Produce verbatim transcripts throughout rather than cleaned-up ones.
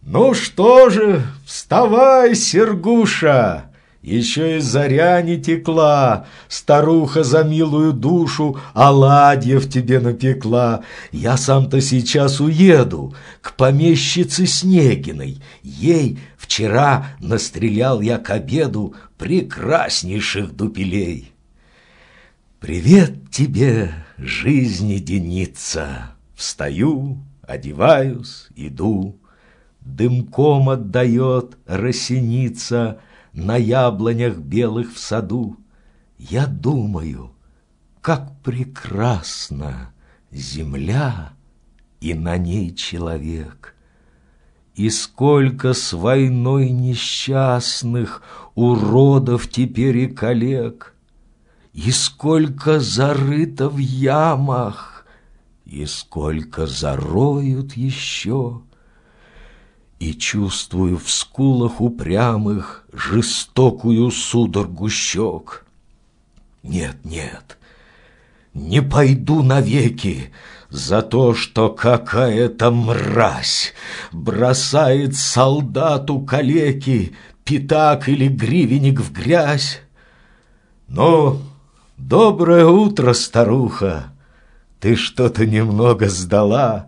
Ну что же, вставай, Сергуша! Еще и заря не текла, старуха за милую душу оладьев тебе напекла. Я сам-то сейчас уеду к помещице Снегиной. Ей вчера настрелял я к обеду прекраснейших дупелей. Привет тебе, жизни деница! Встаю, одеваюсь, иду. Дымком отдает росеница на яблонях белых в саду. Я думаю, как прекрасна земля и на ней человек. И сколько с войной несчастных уродов теперь и коллег, и сколько зарыто в ямах, и сколько зароют еще. И чувствую в скулах упрямых жестокую судорогу щек. Нет, нет, не пойду навеки за то, что какая-то мразь бросает солдату калеки пятак или гривенник в грязь. Ну, доброе утро, старуха, ты что-то немного сдала.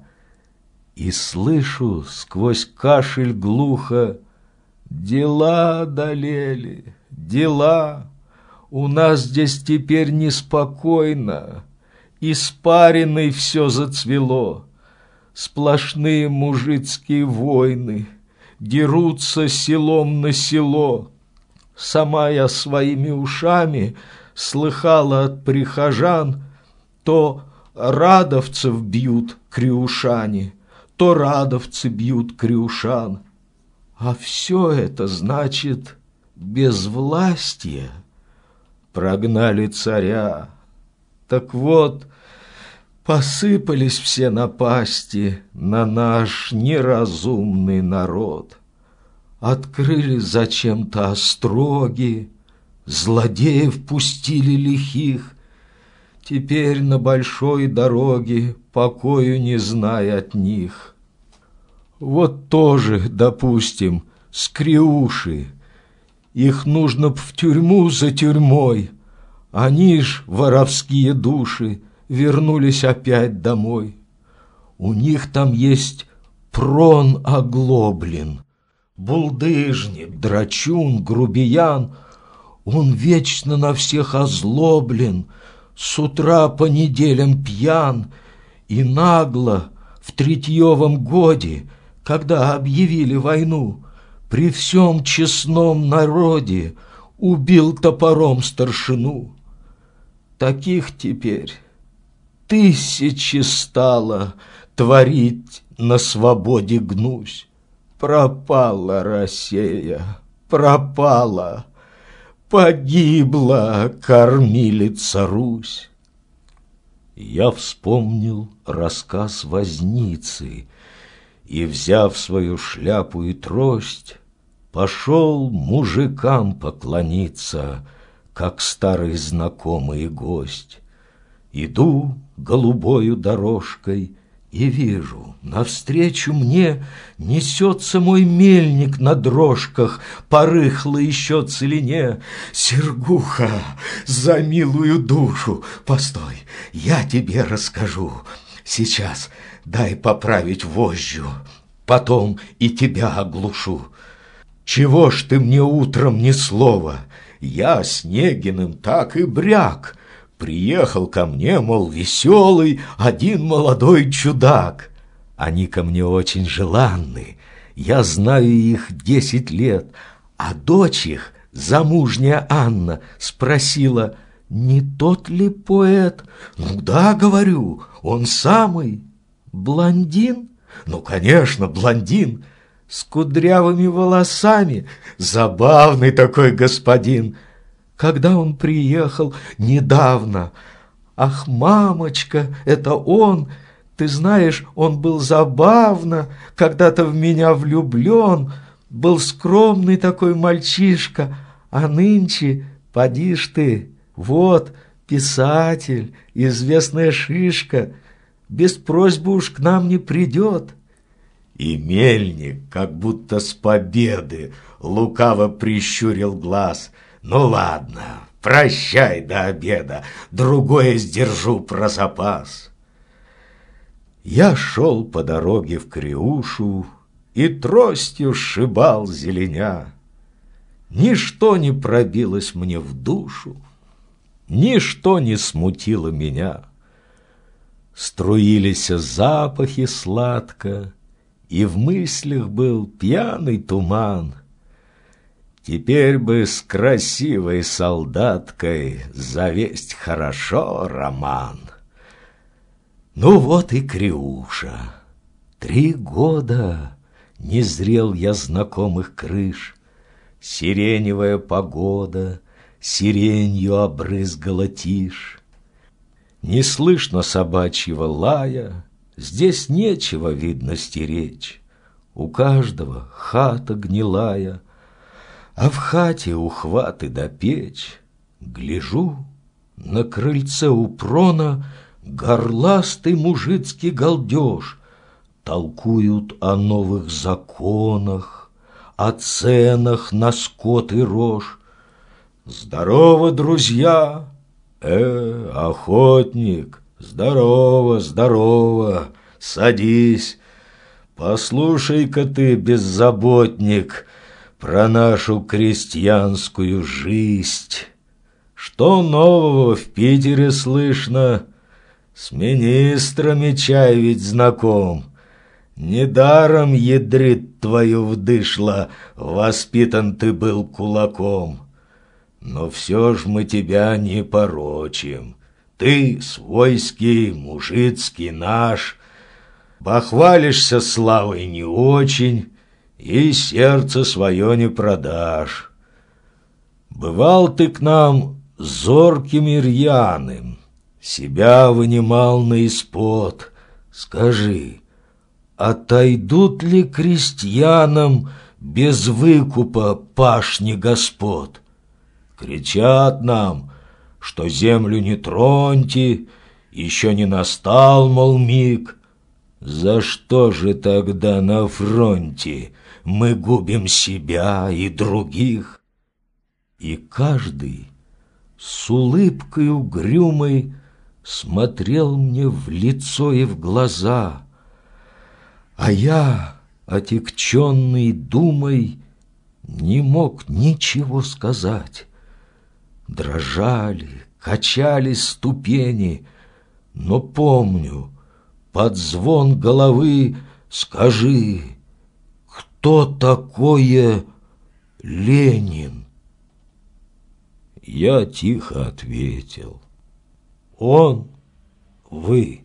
И слышу сквозь кашель глухо: дела одолели, дела. У нас здесь теперь неспокойно, испариной все зацвело. Сплошные мужицкие войны, дерутся селом на село. Сама я своими ушами слыхала от прихожан: то радовцев бьют крюшане, то радовцы бьют крюшан. А все это значит безвластие. Прогнали царя. Так вот, посыпались все напасти на наш неразумный народ. Открыли зачем-то остроги, злодеев пустили лихих. Теперь на большой дороге покою не зная от них. Вот тоже, допустим, скряуши. Их нужно б в тюрьму за тюрьмой. Они ж, воровские души, вернулись опять домой. У них там есть прон оглоблен, булдыжник, драчун, грубиян. Он вечно на всех озлоблен, с утра по неделям пьян. И нагло в третьевом годе, когда объявили войну, при всем честном народе убил топором старшину. Таких теперь тысячи стало творить на свободе гнусь. Пропала Россия, пропала, погибла кормилица Русь. Я вспомнил рассказ возницы и, взяв свою шляпу и трость, пошел мужикам поклониться, как старый знакомый гость. Иду голубою дорожкой и вижу, навстречу мне несется мой мельник на дрожках по рыхлой еще целине. Сергуха, за милую душу, постой, я тебе расскажу. Сейчас дай поправить вожжу, потом и тебя оглушу. Чего ж ты мне утром ни слова? Я Снегиным так и бряк. Приехал ко мне, мол, веселый один молодой чудак. Они ко мне очень желанны, я знаю их десять лет, а дочь их, замужняя Анна, спросила: не тот ли поэт? Ну да, говорю, он самый. Блондин? Ну, конечно, блондин, с кудрявыми волосами, забавный такой господин. Когда он приехал недавно, ах, мамочка, это он, ты знаешь, он был забавно, когда-то в меня влюблен, был скромный такой мальчишка, а нынче, поди ж ты, вот, писатель, известная шишка, без просьбы уж к нам не придет. И мельник, как будто с победы, лукаво прищурил глаз. Ну ладно, прощай до обеда, другое сдержу про запас. Я шел по дороге в Криушу и тростью сшибал зеленя. Ничто не пробилось мне в душу, ничто не смутило меня. Струились запахи сладко, и в мыслях был пьяный туман. Теперь бы с красивой солдаткой завесть хорошо роман. Ну вот и Криуша. Три года не зрел я знакомых крыш. Сиреневая погода сиренью обрызгала тишь. Не слышно собачьего лая, здесь нечего, видно, стеречь. У каждого хата гнилая, а в хате ухваты да печь. Гляжу, на крыльце у прона горластый мужицкий галдеж. Толкуют о новых законах, о ценах на скот и рожь. Здорово, друзья! Э, охотник, здорово, здорово, садись. Послушай-ка ты, беззаботник, про нашу крестьянскую жизнь. Что нового в Питере слышно? С министрами чай ведь знаком. Недаром ядрит твою вдышло, воспитан ты был кулаком. Но все ж мы тебя не порочим. Ты свойский, мужицкий наш, похвалишься славой не очень, и сердце свое не продашь. Бывал ты к нам зорким и рьяным, себя вынимал на испод. Скажи, отойдут ли крестьянам без выкупа пашни господ? Кричат нам, что землю не троньте, еще не настал, мол, миг. За что же тогда на фронте мы губим себя и других? И каждый с улыбкой угрюмой смотрел мне в лицо и в глаза, а я, отягченный думой, не мог ничего сказать. Дрожали, качались ступени, но помню, под звон головы скажи, кто такое Ленин? Я тихо ответил: он, вы.